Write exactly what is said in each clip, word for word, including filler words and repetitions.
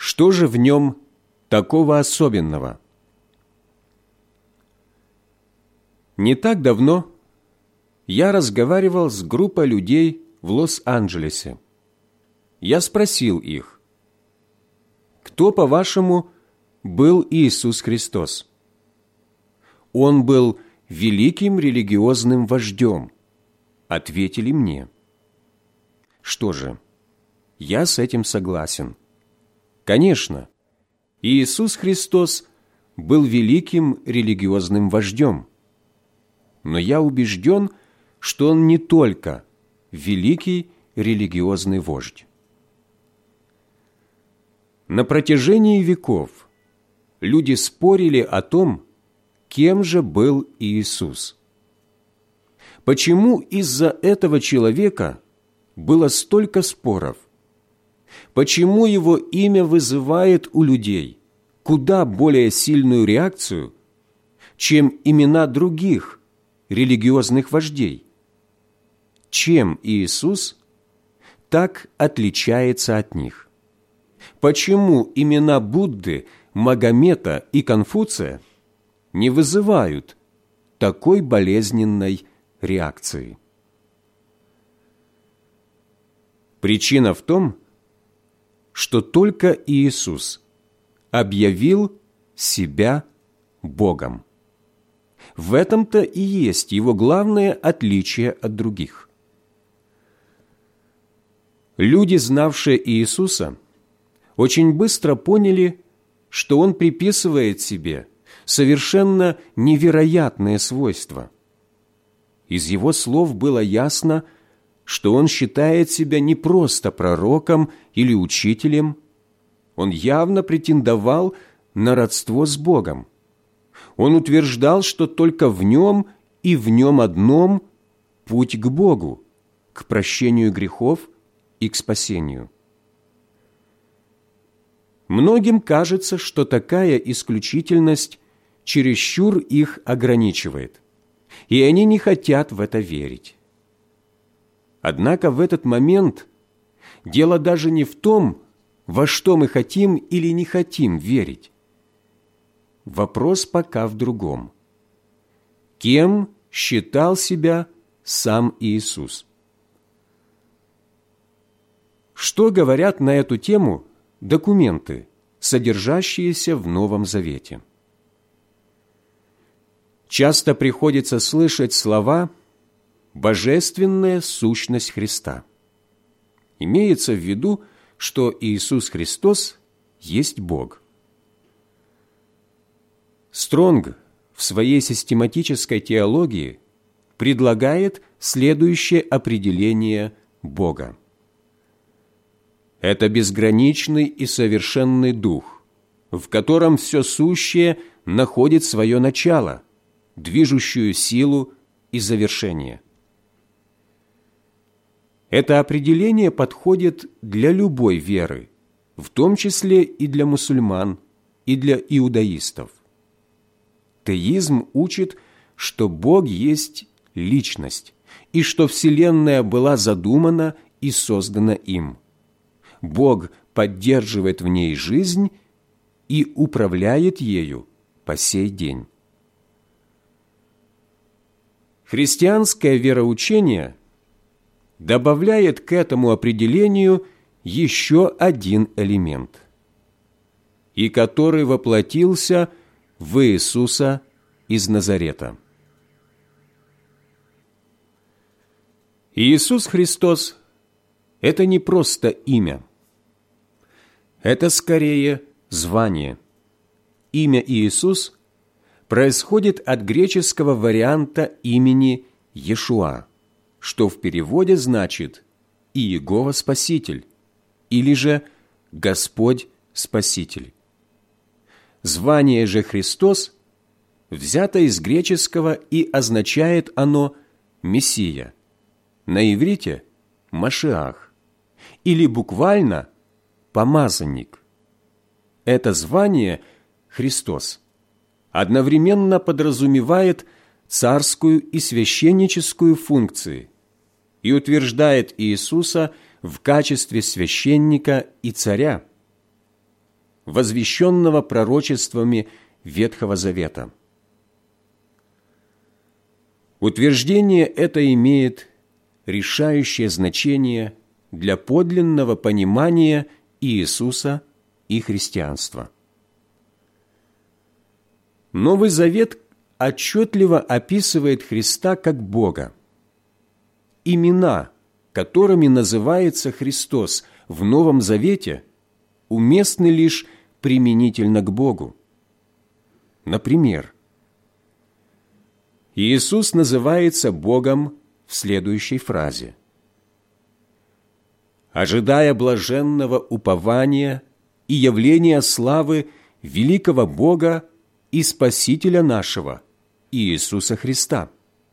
Что же в нем такого особенного? Не так давно я разговаривал с группой людей в Лос-Анджелесе. Я спросил их: кто, по-вашему, был Иисус Христос? Он был великим религиозным вождем, ответили мне. Что же, я с этим согласен. Конечно, Иисус Христос был великим религиозным вождем, но я убежден, что Он не только великий религиозный вождь. На протяжении веков люди спорили о том, кем же был Иисус. Почему из-за этого человека было столько споров? Почему его имя вызывает у людей куда более сильную реакцию, чем имена других религиозных вождей? Чем Иисус так отличается от них? Почему имена Будды, Магомета и Конфуция не вызывают такой болезненной реакции? Причина в том, что только Иисус объявил себя Богом. В этом-то и есть Его главное отличие от других. Люди, знавшие Иисуса, очень быстро поняли, что Он приписывает себе совершенно невероятные свойства. Из Его слов было ясно, что Он считает себя не просто пророком или учителем. Он явно претендовал на родство с Богом. Он утверждал, что только в Нем и в Нем одном путь к Богу, к прощению грехов и к спасению. Многим кажется, что такая исключительность чересчур их ограничивает, и они не хотят в это верить. Однако в этот момент дело даже не в том, во что мы хотим или не хотим верить. Вопрос пока в другом. Кем считал себя сам Иисус? Что говорят на эту тему документы, содержащиеся в Новом Завете? Часто приходится слышать слова «божественная сущность Христа». Имеется в виду, что Иисус Христос есть Бог. Стронг в своей систематической теологии предлагает следующее определение Бога. Это безграничный и совершенный Дух, в котором все сущее находит свое начало, движущую силу и завершение. Это определение подходит для любой веры, в том числе и для мусульман, и для иудаистов. Теизм учит, что Бог есть личность, и что Вселенная была задумана и создана им. Бог поддерживает в ней жизнь и управляет ею по сей день. Христианское вероучение добавляет к этому определению еще один элемент, и который воплотился в Иисуса из Назарета. Иисус Христос – это не просто имя. Это скорее звание. Имя Иисус происходит от греческого варианта имени Иешуа, что в переводе значит «Иегова Спаситель» или же «Господь Спаситель». Звание же Христос взято из греческого, и означает оно «Мессия», на иврите «Машиах» или буквально «Помазанник». Это звание «Христос» одновременно подразумевает царскую и священническую функции и утверждает Иисуса в качестве священника и царя. возвещенного пророчествами Ветхого Завета. Утверждение это имеет решающее значение для подлинного понимания Иисуса и христианства. Новый Завет отчетливо описывает Христа как Бога. Имена, которыми называется Христос в Новом Завете, уместны лишь применительно к Богу. Например, Иисус называется Богом в следующей фразе: «Ожидая блаженного упования и явления славы великого Бога и Спасителя нашего, Иисуса Христа».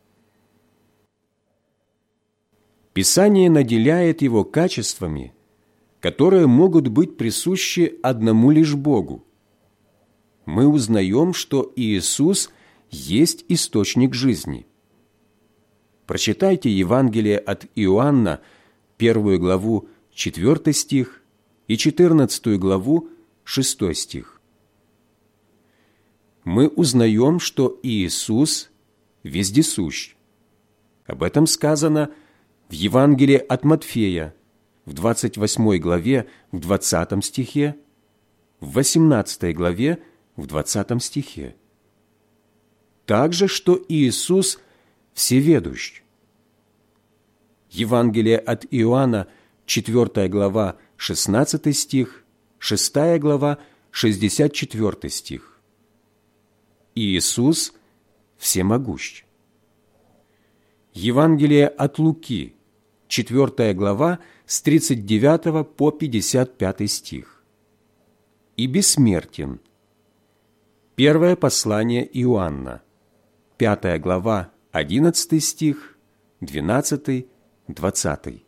Писание наделяет Его качествами, которые могут быть присущи одному лишь Богу. Мы узнаем, что Иисус есть источник жизни. Прочитайте Евангелие от Иоанна, первую главу, четвёртый стих, и четырнадцатую главу, шестой стих. Мы узнаем, что Иисус вездесущ. Об этом сказано в Евангелии от Матфея, в двадцать восьмой главе, в двадцатом стихе, в восемнадцатой главе, в двадцатом стихе. Также, что Иисус всеведущ. Евангелие от Иоанна, четвёртая глава, шестнадцатый стих, шестая глава, шестьдесят четвёртый стих. Иисус всемогущ. Евангелие от Луки, четвёртая глава, с тридцать девятого по пятьдесят пятый стих. И бессмертен. Первое послание Иоанна, пятая глава, одиннадцатый стих, двенадцатый, двадцатый.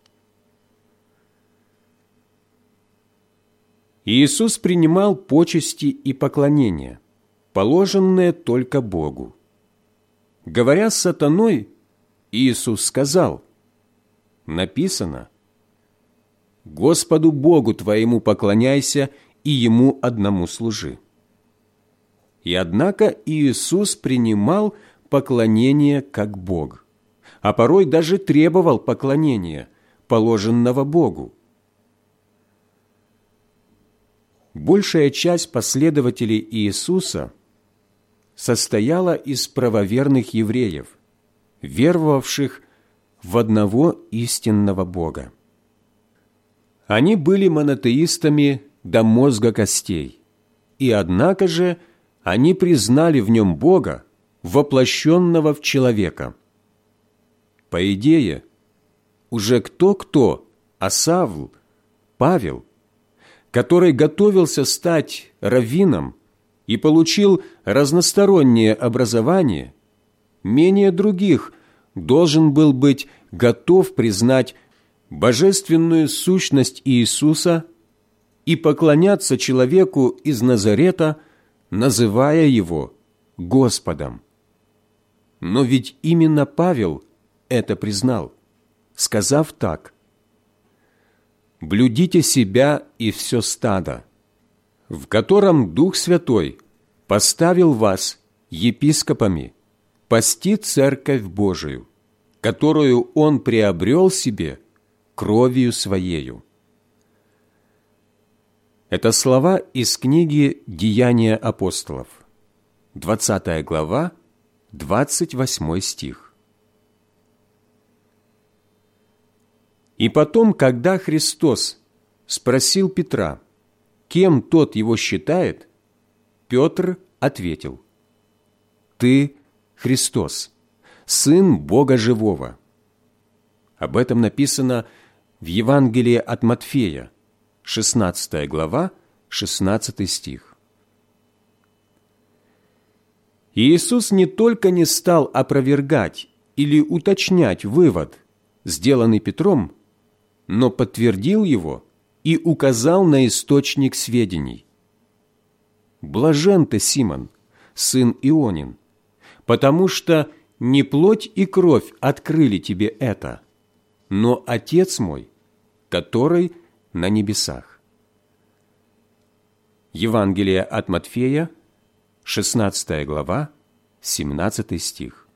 Иисус принимал почести и поклонения, положенные только Богу. Говоря с сатаной, Иисус сказал: написано: «Господу Богу твоему поклоняйся и Ему одному служи». И однако Иисус принимал поклонение как Бог, а порой даже требовал поклонения, положенного Богу. Большая часть последователей Иисуса состояла из правоверных евреев, веровавших в одного истинного Бога. Они были монотеистами до мозга костей, и однако же они признали в нем Бога, воплощенного в человека. По идее, уже кто-кто, а Савл, Павел, который готовился стать раввином и получил разностороннее образование, менее других должен был быть готов признать божественную сущность Иисуса и поклоняться человеку из Назарета, называя Его Господом. Но ведь именно Павел это признал, сказав так: «Блюдите себя и все стадо, в котором Дух Святой поставил вас епископами, пасти Церковь Божию, которую Он приобрел себе кровью Своею». Это слова из книги «Деяния апостолов», двадцатая глава, двадцать восьмой стих. И потом, когда Христос спросил Петра, кем тот его считает, Петр ответил: «Ты Христос, Сын Бога Живого». Об этом написано в Евангелии от Матфея, шестнадцатая глава, шестнадцатый стих. Иисус не только не стал опровергать или уточнять вывод, сделанный Петром, но подтвердил его и указал на источник сведений. «Блажен ты, Симон, сын Ионин, потому что не плоть и кровь открыли тебе это, но Отец мой, который на небесах». Евангелие от Матфея, шестнадцатая глава, семнадцатый стих.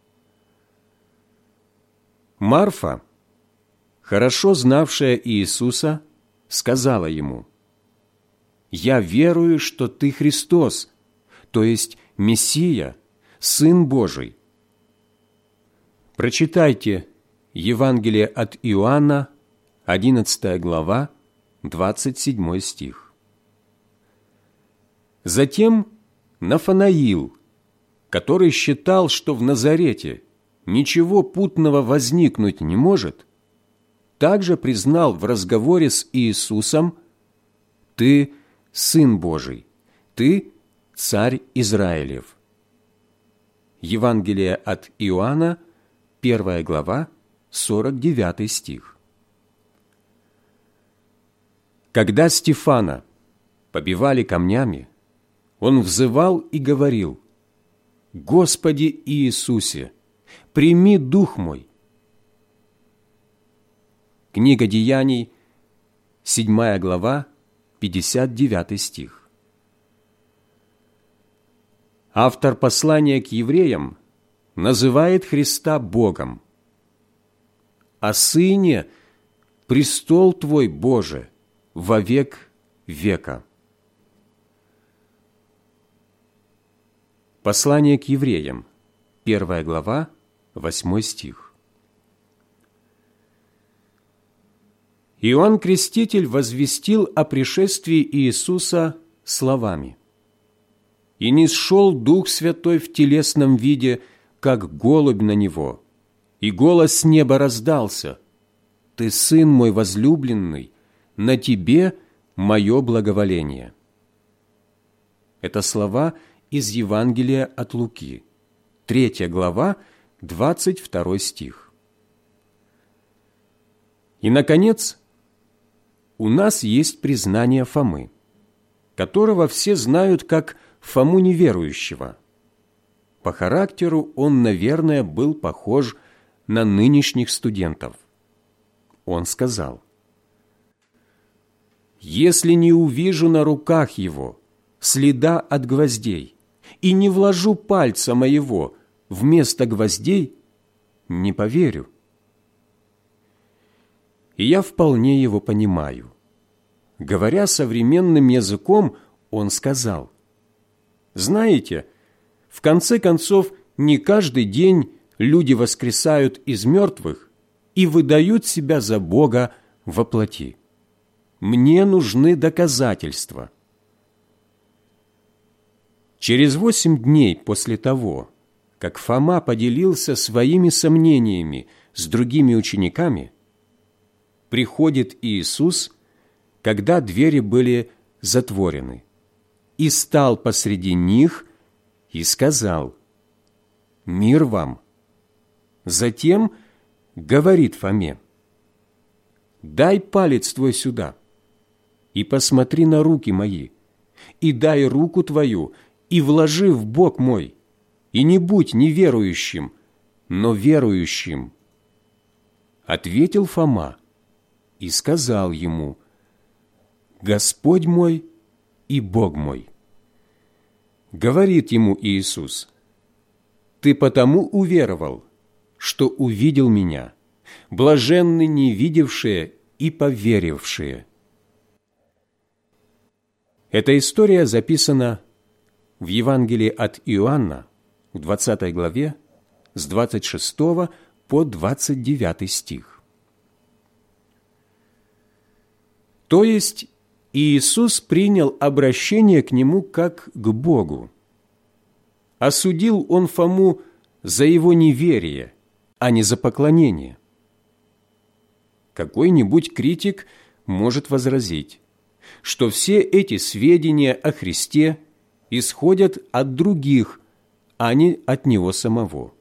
Марфа, хорошо знавшая Иисуса, сказала ему: «Я верую, что Ты Христос, то есть Мессия, Сын Божий». Прочитайте Евангелие от Иоанна, одиннадцатая глава, двадцать седьмой стих. Затем Нафанаил, который считал, что в Назарете ничего путного возникнуть не может, также признал в разговоре с Иисусом: «Ты Сын Божий, Ты Царь Израилев». Евангелие от Иоанна, первая глава, сорок девятый стих. Когда Стефана побивали камнями, он взывал и говорил: «Господи Иисусе, прими дух мой». Книга Деяний, седьмая глава, пятьдесят девятый стих. Автор послания к евреям называет Христа Богом. «О Сыне престол Твой, Боже, вовек века». Послание к евреям, первая глава, восьмой стих. Иоанн Креститель возвестил о пришествии Иисуса словами: «И нисшел Дух Святой в телесном виде, как голубь на Него, и голос с неба раздался: Ты Сын мой возлюбленный, на Тебе мое благоволение». Это слова из Евангелия от Луки, третья глава, двадцать второй стих. И, наконец, у нас есть признание Фомы, которого все знают как Фому неверующего. По характеру он, наверное, был похож на нынешних студентов. Он сказал: «Если не увижу на руках его следа от гвоздей и не вложу пальца моего вместо гвоздей, не поверю». И я вполне его понимаю. Говоря современным языком, он сказал: «Знаете, в конце концов, не каждый день люди воскресают из мертвых и выдают себя за Бога во плоти. Мне нужны доказательства». Через восемь дней после того, как Фома поделился своими сомнениями с другими учениками, приходит Иисус, когда двери были затворены, и стал посреди них и сказал: «Мир вам». Затем говорит Фоме: «Дай палец твой сюда, и посмотри на руки мои, и дай руку твою, и вложи в бок мой, и не будь неверующим, но верующим». Ответил Фома и сказал ему: «Господь мой и Бог мой». Говорит ему Иисус: «Ты потому уверовал, что увидел Меня, блаженны не видевшие и поверившие». Эта история записана в Евангелии от Иоанна в двадцатой главе с двадцать шестого по двадцать девятый стих. То есть Иисус принял обращение к Нему как к Богу. Осудил Он Фому за его неверие, а не за поклонение. Какой-нибудь критик может возразить, что все эти сведения о Христе исходят от других, а не от Него самого.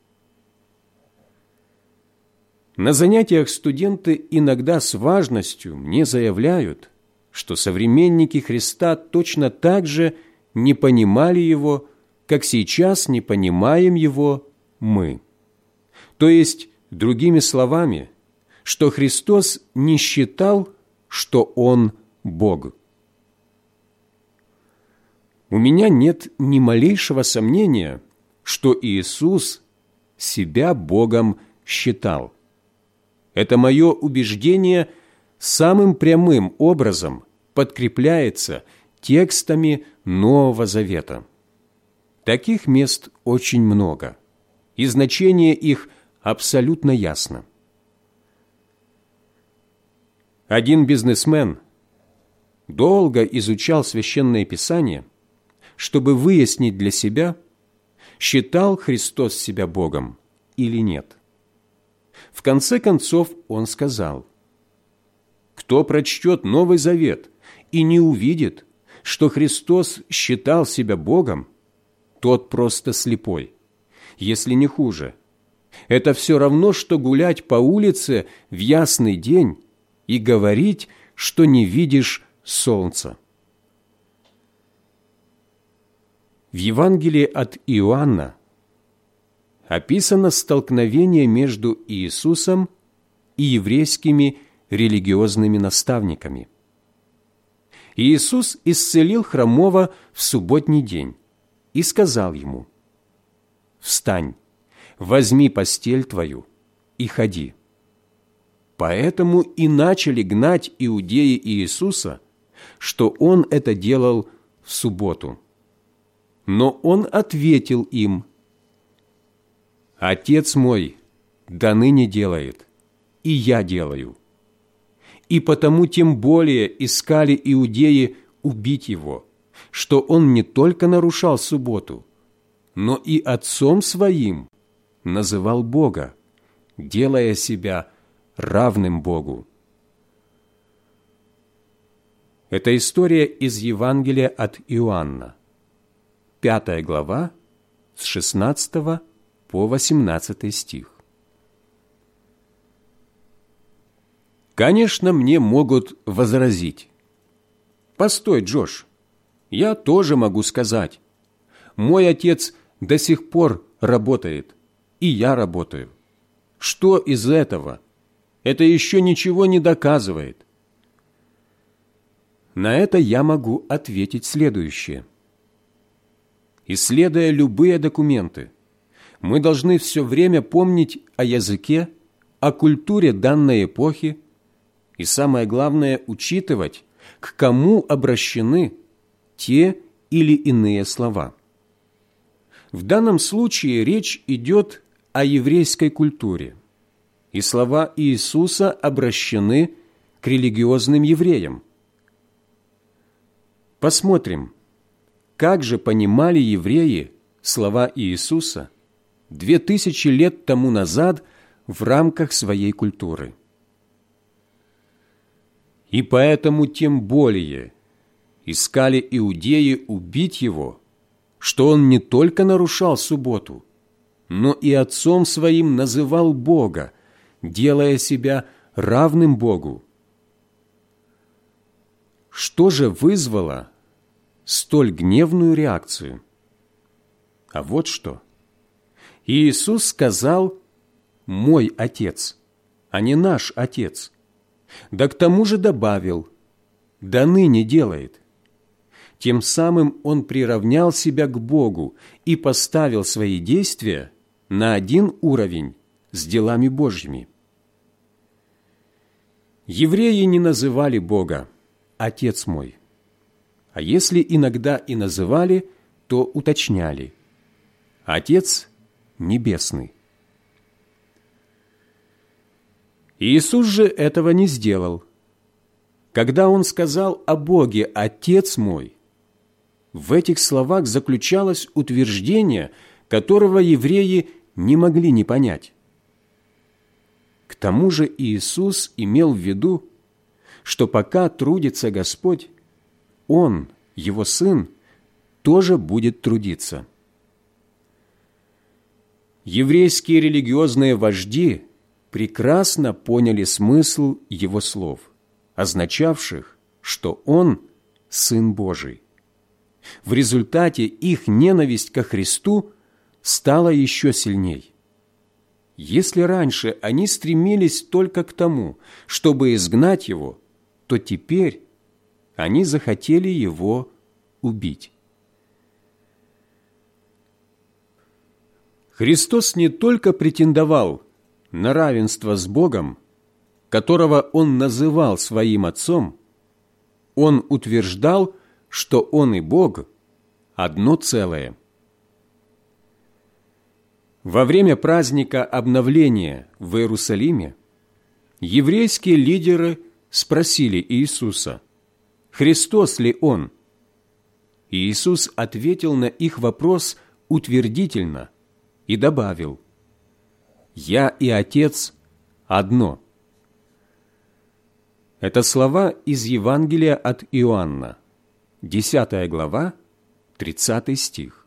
На занятиях студенты иногда с важностью мне заявляют, что современники Христа точно так же не понимали Его, как сейчас не понимаем Его мы. То есть, другими словами, что Христос не считал, что Он Бог. У меня нет ни малейшего сомнения, что Иисус себя Богом считал. Это мое убеждение самым прямым образом подкрепляется текстами Нового Завета. Таких мест очень много, и значение их абсолютно ясно. Один бизнесмен долго изучал Священное Писание, чтобы выяснить для себя, считал Христос себя Богом или нет. В конце концов он сказал: «Кто прочтет Новый Завет и не увидит, что Христос считал себя Богом, тот просто слепой, если не хуже. Это все равно, что гулять по улице в ясный день и говорить, что не видишь солнца». В Евангелии от Иоанна описано столкновение между Иисусом и еврейскими религиозными наставниками. Иисус исцелил хромого в субботний день и сказал ему: «Встань, возьми постель твою и ходи». Поэтому и начали гнать иудеи Иисуса, что Он это делал в субботу. Но Он ответил им: «Отец мой до ныне делает, и я делаю». И потому тем более искали иудеи убить Его, что Он не только нарушал субботу, но и отцом Своим называл Бога, делая себя равным Богу. Это история из Евангелия от Иоанна, пятая глава, с шестнадцатого по восемнадцатый стих. Конечно, мне могут возразить: «Постой, Джош, я тоже могу сказать. Мой отец до сих пор работает, и я работаю. Что из этого? Это еще ничего не доказывает». На это я могу ответить следующее. Исследуя любые документы, мы должны все время помнить о языке, о культуре данной эпохи и, самое главное, учитывать, к кому обращены те или иные слова. В данном случае речь идет о еврейской культуре, и слова Иисуса обращены к религиозным евреям. Посмотрим, как же понимали евреи слова Иисуса две тысячи лет тому назад в рамках своей культуры. И поэтому тем более искали иудеи убить Его, что Он не только нарушал субботу, но и отцом Своим называл Бога, делая себя равным Богу. Что же вызвало столь гневную реакцию? А вот что. Иисус сказал: «Мой Отец», а не «наш Отец». Да к тому же добавил: «до ныне делает». Тем самым Он приравнял себя к Богу и поставил свои действия на один уровень с делами Божьими. Евреи не называли Бога «Отец мой», а если иногда и называли, то уточняли: «Отец Небесный». Иисус же этого не сделал. Когда Он сказал о Боге «Отец мой», в этих словах заключалось утверждение, которого евреи не могли не понять. К тому же Иисус имел в виду, что пока трудится Господь, Он, Его Сын, тоже будет трудиться. Еврейские религиозные вожди прекрасно поняли смысл Его слов, означавших, что Он – Сын Божий. В результате их ненависть ко Христу стала еще сильней. Если раньше они стремились только к тому, чтобы изгнать Его, то теперь они захотели Его убить. Христос не только претендовал на равенство с Богом, которого Он называл Своим Отцом, Он утверждал, что Он и Бог – одно целое. Во время праздника обновления в Иерусалиме еврейские лидеры спросили Иисуса, Христос ли Он? И Иисус ответил на их вопрос утвердительно и добавил: «Я и Отец одно». Это слова из Евангелия от Иоанна, десятая глава, тридцатый стих.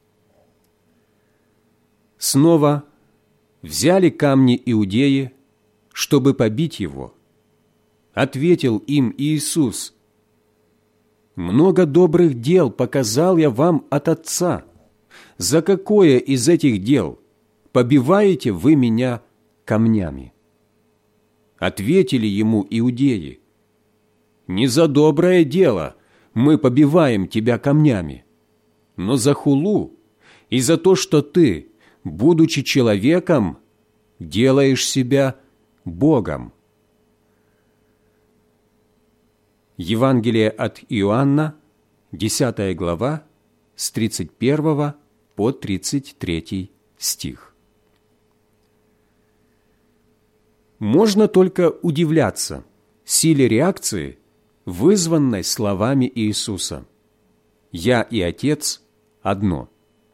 Снова взяли камни иудеи, чтобы побить Его. Ответил им Иисус: «Много добрых дел показал я вам от Отца. За какое из этих дел побиваете вы меня камнями?» Ответили ему иудеи: «Не за доброе дело мы побиваем тебя камнями, но за хулу и за то, что ты, будучи человеком, делаешь себя Богом». Евангелие от Иоанна, десятая глава, с тридцать первого по тридцать третий стих. Можно только удивляться силе реакции, вызванной словами Иисуса: «Я и Отец одно».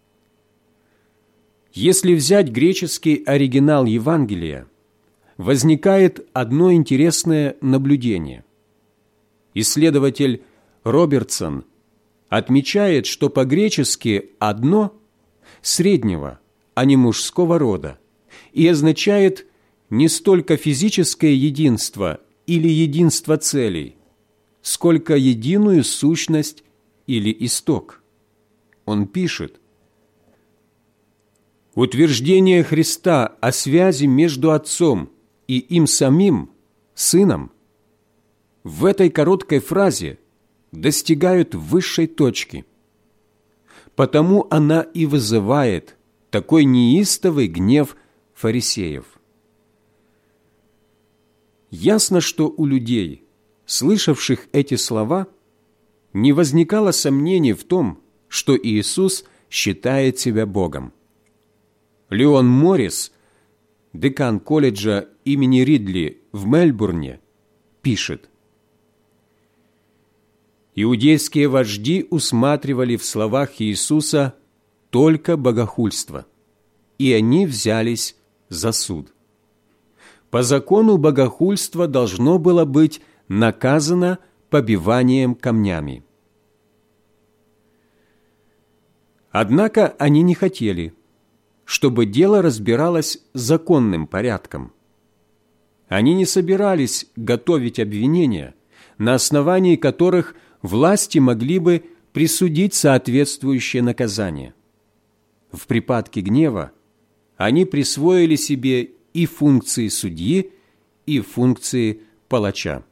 Если взять греческий оригинал Евангелия, возникает одно интересное наблюдение. Исследователь Робертсон отмечает, что по-гречески «одно» среднего, а не мужского рода, и означает не столько физическое единство или единство целей, сколько единую сущность или исток. Он пишет: «Утверждение Христа о связи между Отцом и им самим, Сыном, в этой короткой фразе достигают высшей точки. Потому она и вызывает такой неистовый гнев фарисеев». Ясно, что у людей, слышавших эти слова, не возникало сомнений в том, что Иисус считает себя Богом. Леон Моррис, декан колледжа имени Ридли в Мельбурне, пишет: «Иудейские вожди усматривали в словах Иисуса только богохульство, и они взялись за суд. По закону богохульство должно было быть наказано побиванием камнями. Однако они не хотели, чтобы дело разбиралось законным порядком. Они не собирались готовить обвинения, на основании которых власти могли бы присудить соответствующее наказание. В припадке гнева они присвоили себе и функции судьи, и функции палача.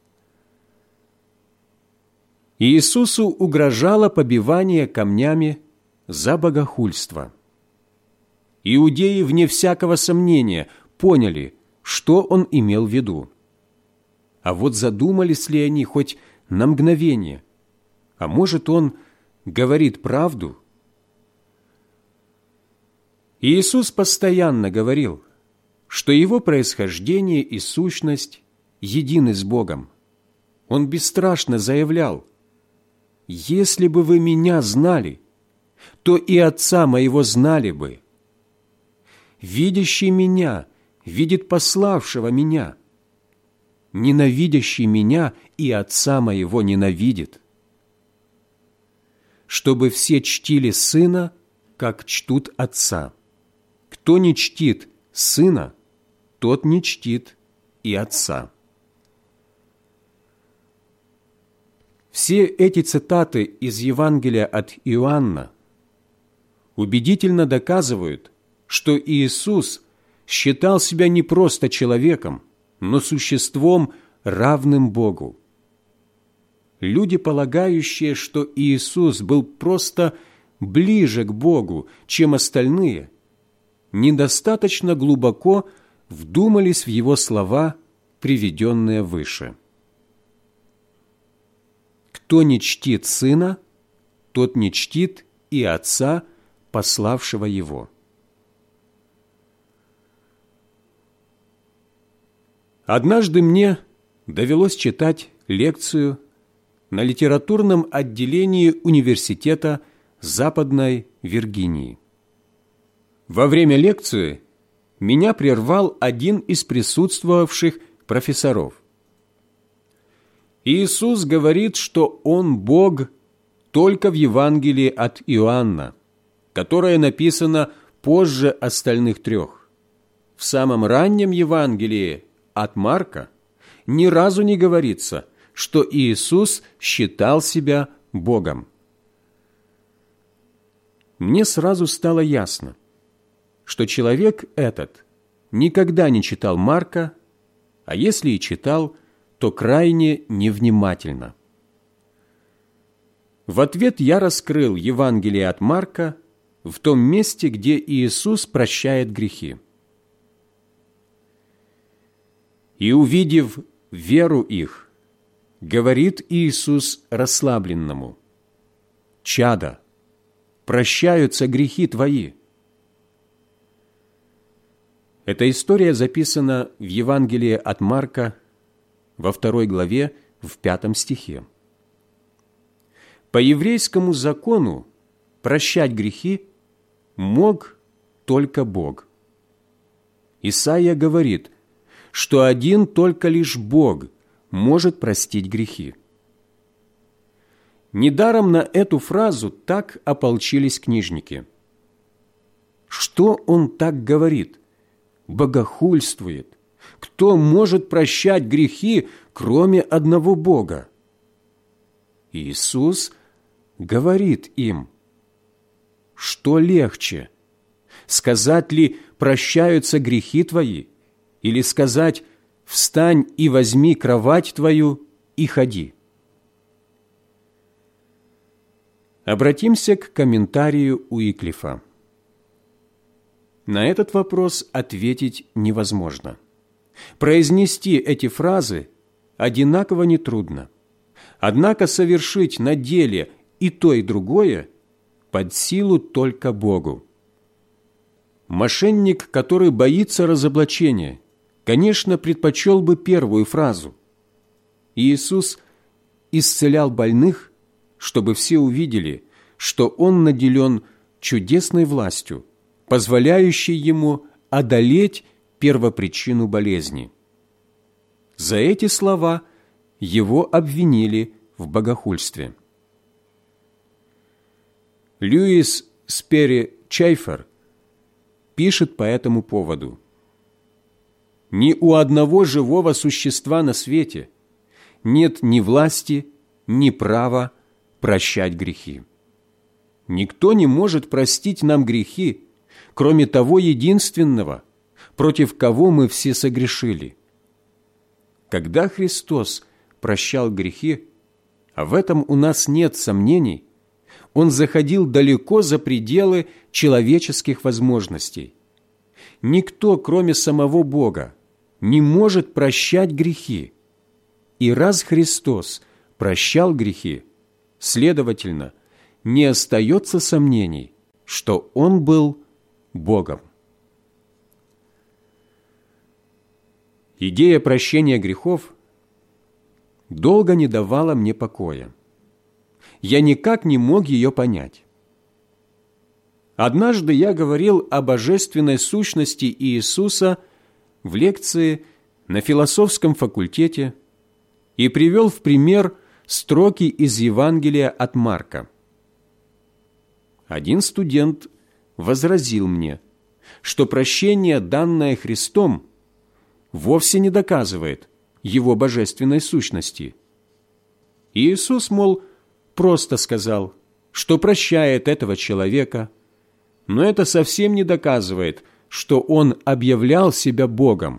Иисусу угрожало побивание камнями за богохульство. Иудеи, вне всякого сомнения, поняли, что он имел в виду. А вот задумались ли они хоть на мгновение? А может, он говорит правду? Иисус постоянно говорил, что его происхождение и сущность едины с Богом. Он бесстрашно заявлял: «Если бы вы меня знали, то и Отца моего знали бы. Видящий меня видит пославшего меня. Ненавидящий меня и Отца моего ненавидит. Чтобы все чтили Сына, как чтут Отца. Кто не чтит Сына, тот не чтит и Отца». Все эти цитаты из Евангелия от Иоанна убедительно доказывают, что Иисус считал себя не просто человеком, но существом, равным Богу. Люди, полагающие, что Иисус был просто ближе к Богу, чем остальные, недостаточно глубоко вдумались в его слова, приведенные выше. «Кто не чтит Сына, тот не чтит и Отца, пославшего Его». Однажды мне довелось читать лекцию на литературном отделении Университета Западной Виргинии. Во время лекции меня прервал один из присутствовавших профессоров. Иисус говорит, что Он Бог только в Евангелии от Иоанна, которое написано позже остальных трех. В самом раннем Евангелии от Марка ни разу не говорится, что Иисус считал себя Богом. Мне сразу стало ясно, что человек этот никогда не читал Марка, а если и читал, то крайне невнимательно. В ответ я раскрыл Евангелие от Марка в том месте, где Иисус прощает грехи. «И, увидев веру их, говорит Иисус расслабленному: чадо, прощаются грехи твои». Эта история записана в Евангелии от Марка во второй главе в пятом стихе. По еврейскому закону прощать грехи мог только Бог. Исаия говорит, что один только лишь Бог может простить грехи. Недаром на эту фразу так ополчились книжники. Что он так говорит? Богохульствует. Кто может прощать грехи, кроме одного Бога? Иисус говорит им: что легче, сказать ли «прощаются грехи твои», или сказать «встань и возьми кровать твою и ходи»? Обратимся к комментарию Уиклифа. На этот вопрос ответить невозможно. Произнести эти фразы одинаково нетрудно. Однако совершить на деле и то, и другое под силу только Богу. Мошенник, который боится разоблачения, конечно, предпочел бы первую фразу. Иисус исцелял больных, чтобы все увидели, что Он наделен чудесной властью, позволяющей Ему одолеть первопричину болезни. За эти слова Его обвинили в богохульстве. Льюис Сперри Чайфер пишет по этому поводу: «Ни у одного живого существа на свете нет ни власти, ни права прощать грехи. Никто не может простить нам грехи, кроме того единственного, против кого мы все согрешили. Когда Христос прощал грехи, а в этом у нас нет сомнений, Он заходил далеко за пределы человеческих возможностей. Никто, кроме самого Бога, не может прощать грехи. И раз Христос прощал грехи, следовательно, не остается сомнений, что Он был Богом. Идея прощения грехов долго не давала мне покоя. Я никак не мог ее понять. Однажды я говорил о божественной сущности Иисуса в лекции на философском факультете и привел в пример строки из Евангелия от Марка. Один студент возразил мне, что прощение, данное Христом, вовсе не доказывает Его божественной сущности. Иисус, мол, просто сказал, что прощает этого человека, но это совсем не доказывает, что Он объявлял себя Богом.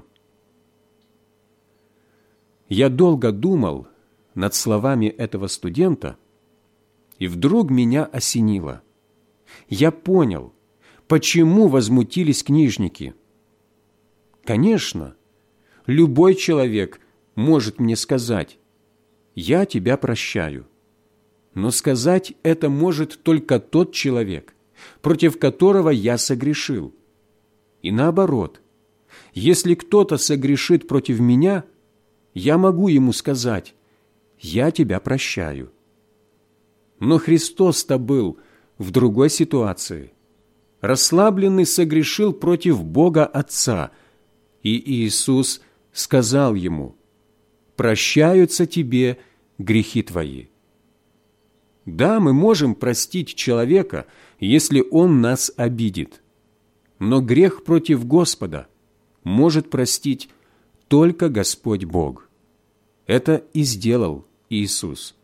Я долго думал над словами этого студента, и вдруг меня осенило. Я понял, почему возмутились книжники? Конечно, любой человек может мне сказать: «Я тебя прощаю». Но сказать это может только тот человек, против которого я согрешил. И наоборот, если кто-то согрешит против меня, я могу ему сказать: «Я тебя прощаю». Но Христос-то был в другой ситуации. Расслабленный согрешил против Бога Отца, и Иисус сказал ему: «Прощаются тебе грехи твои». Да, мы можем простить человека, если он нас обидит, но грех против Господа может простить только Господь Бог. Это и сделал Иисус.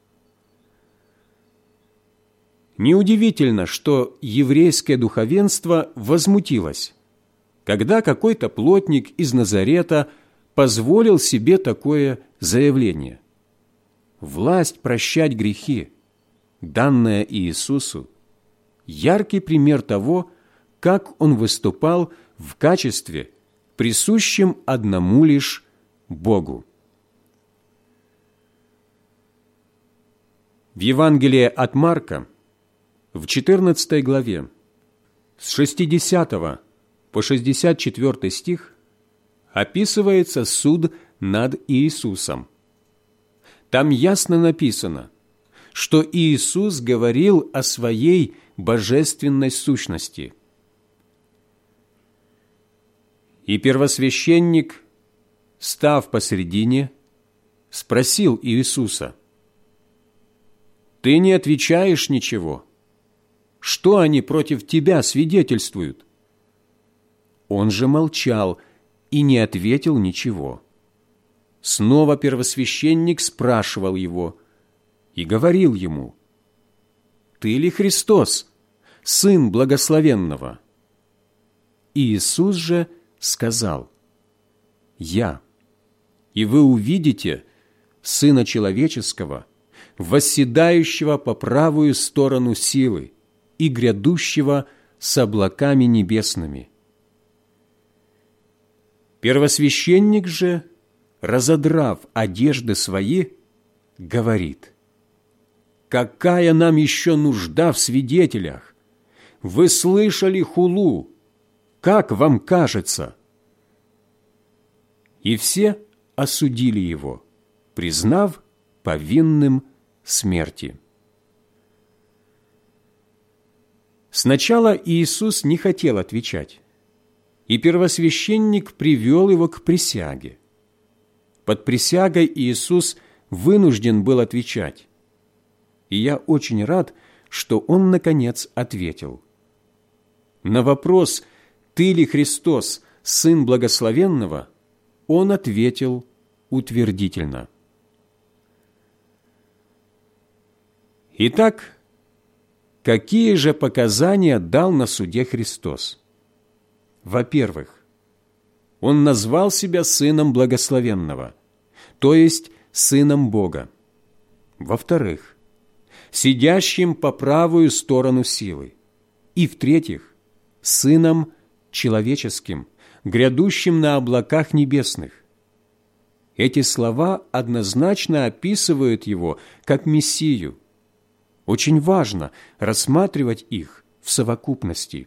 Неудивительно, что еврейское духовенство возмутилось, когда какой-то плотник из Назарета позволил себе такое заявление. Власть прощать грехи, данная Иисусу, яркий пример того, как Он выступал в качестве, присущем одному лишь Богу. В Евангелии от Марка, в четырнадцатой главе, с шестидесятого по шестьдесят четвёртый стих, описывается суд над Иисусом. Там ясно написано, что Иисус говорил о Своей божественной сущности. И первосвященник, став посредине, спросил Иисуса: «Ты не отвечаешь ничего? Что они против тебя свидетельствуют?» Он же молчал и не ответил ничего. Снова первосвященник спрашивал его и говорил ему: «Ты ли Христос, Сын Благословенного?» Иисус же сказал: «Я, и вы увидите Сына Человеческого, восседающего по правую сторону силы и грядущего с облаками небесными». Первосвященник же, разодрав одежды свои, говорит: «Какая нам еще нужда в свидетелях? Вы слышали хулу. Как вам кажется?» И все осудили его, признав повинным смерти. Сначала Иисус не хотел отвечать, и первосвященник привел его к присяге. Под присягой Иисус вынужден был отвечать, и я очень рад, что он, наконец, ответил. На вопрос: «Ты ли Христос, Сын Благословенного?», он ответил утвердительно. Итак, какие же показания дал на суде Христос? Во-первых, Он назвал себя Сыном Благословенного, то есть Сыном Бога. Во-вторых, сидящим по правую сторону силы. И в-третьих, Сыном Человеческим, грядущим на облаках небесных. Эти слова однозначно описывают Его как Мессию. Очень важно рассматривать их в совокупности.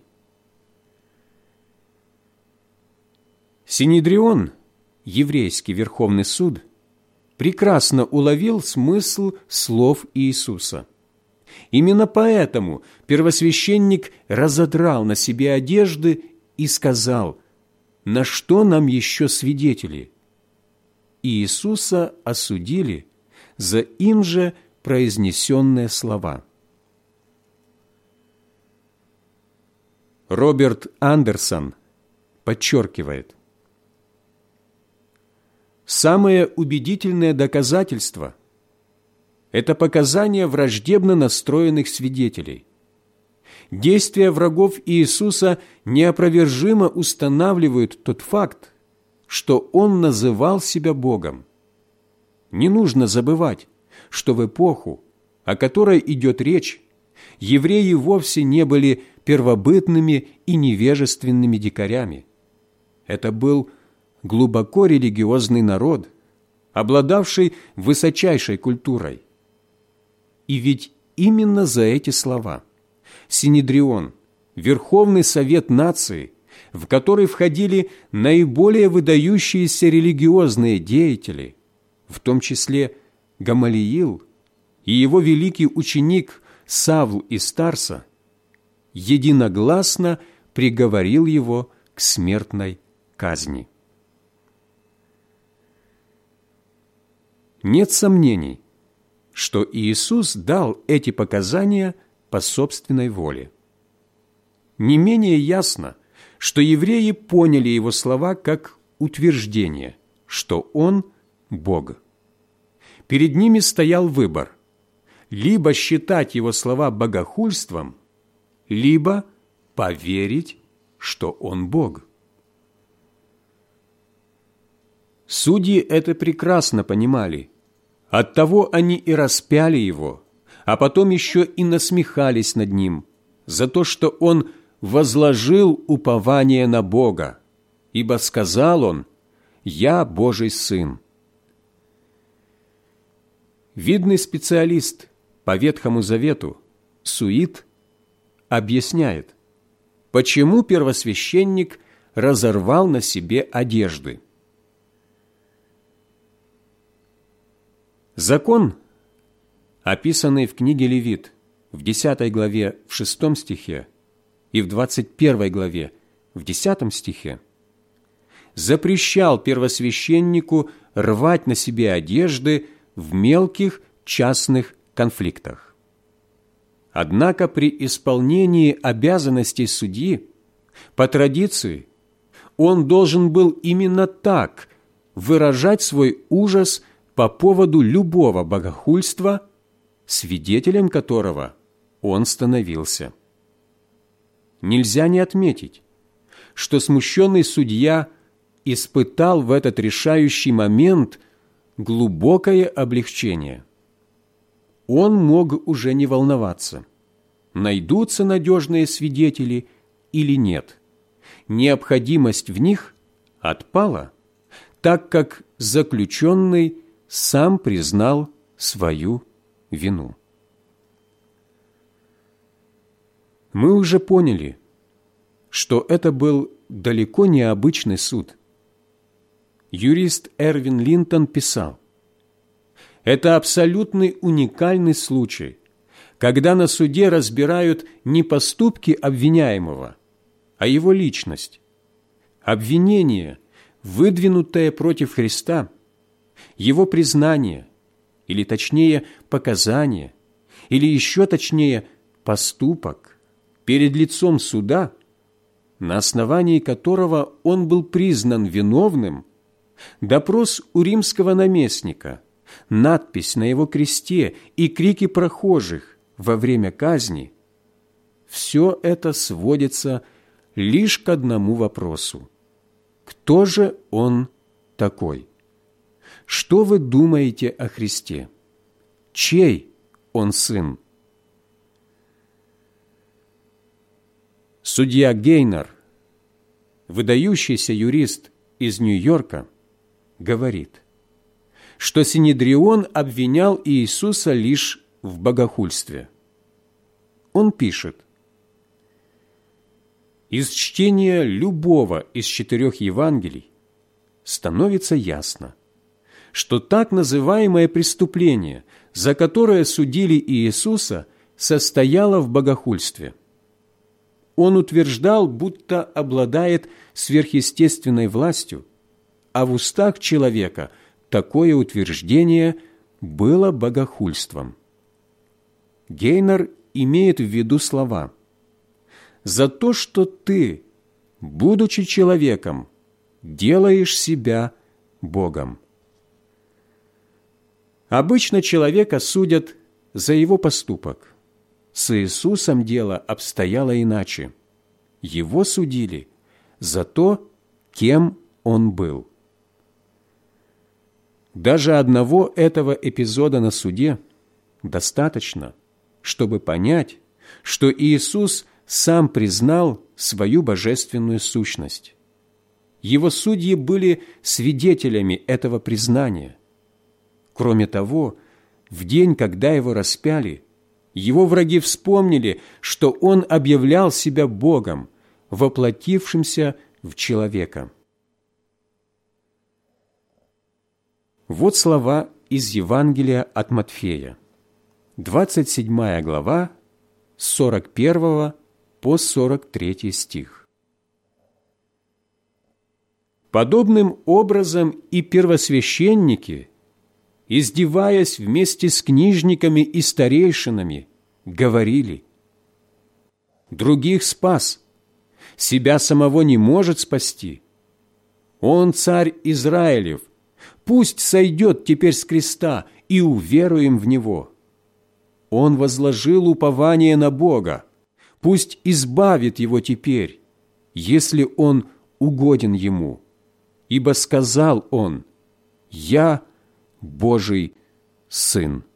Синедрион, еврейский Верховный суд, прекрасно уловил смысл слов Иисуса. Именно поэтому первосвященник разодрал на себе одежды и сказал: «На что нам еще свидетели?» Иисуса осудили за им же произнесенные слова. Роберт Андерсон подчеркивает: самое убедительное доказательство – это показания враждебно настроенных свидетелей. Действия врагов Иисуса неопровержимо устанавливают тот факт, что Он называл себя Богом. Не нужно забывать, что в эпоху, о которой идет речь, евреи вовсе не были первобытными и невежественными дикарями. Это был глубоко религиозный народ, обладавший высочайшей культурой. И ведь именно за эти слова Синедрион, Верховный Совет нации, в который входили наиболее выдающиеся религиозные деятели, в том числе Гамалиил и его великий ученик Савл из Тарса, единогласно приговорил его к смертной казни. Нет сомнений, что Иисус дал эти показания по собственной воле. Не менее ясно, что евреи поняли его слова как утверждение, что Он – Бог. Перед ними стоял выбор – либо считать его слова богохульством, либо поверить, что Он Бог. Судьи это прекрасно понимали, оттого они и распяли Его, а потом еще и насмехались над Ним за то, что Он возложил упование на Бога, ибо сказал Он: «Я Божий Сын». Видный специалист по Ветхому Завету Суит объясняет, почему первосвященник разорвал на себе одежды. Закон, описанный в книге Левит в десятой главе в шестом стихе и в двадцать первой главе в десятом стихе, запрещал первосвященнику рвать на себе одежды в мелких частных конфликтах. Однако при исполнении обязанностей судьи, по традиции, он должен был именно так выражать свой ужас по поводу любого богохульства, свидетелем которого он становился. Нельзя не отметить, что смущенный судья испытал в этот решающий момент глубокое облегчение. Он мог уже не волноваться, найдутся надежные свидетели или нет. Необходимость в них отпала, так как заключенный сам признал свою вину. Мы уже поняли, что это был далеко не обычный суд. Юрист Эрвин Линтон писал: «Это абсолютный уникальный случай, когда на суде разбирают не поступки обвиняемого, а его личность. Обвинение, выдвинутое против Христа, его признание, или точнее показание, или еще точнее поступок перед лицом суда, на основании которого он был признан виновным, допрос у римского наместника, надпись на его кресте и крики прохожих во время казни – все это сводится лишь к одному вопросу: кто же он такой? Что вы думаете о Христе? Чей он сын? Судья Гейнер, выдающийся юрист из Нью-Йорка, говорит, что Синедрион обвинял Иисуса лишь в богохульстве. Он пишет: «Из чтения любого из четырех Евангелий становится ясно, что так называемое преступление, за которое судили Иисуса, состояло в богохульстве. Он утверждал, будто обладает сверхъестественной властью, а в устах человека такое утверждение было богохульством». Гейнер имеет в виду слова: «За то, что ты, будучи человеком, делаешь себя Богом». Обычно человека судят за его поступок. С Иисусом дело обстояло иначе. Его судили за то, кем он был. Даже одного этого эпизода на суде достаточно, чтобы понять, что Иисус сам признал свою божественную сущность. Его судьи были свидетелями этого признания. Кроме того, в день, когда его распяли, его враги вспомнили, что он объявлял себя Богом, воплотившимся в человека. Вот слова из Евангелия от Матфея, двадцать седьмая глава, с сорок первого по сорок третий стих. Подобным образом и первосвященники, издеваясь вместе с книжниками и старейшинами, говорили: «Других спас, себя самого не может спасти. Он царь Израилев, пусть сойдет теперь с креста, и уверуем в Него. Он возложил упование на Бога, пусть избавит его теперь, если он угоден ему. Ибо сказал он: Я Божий Сын».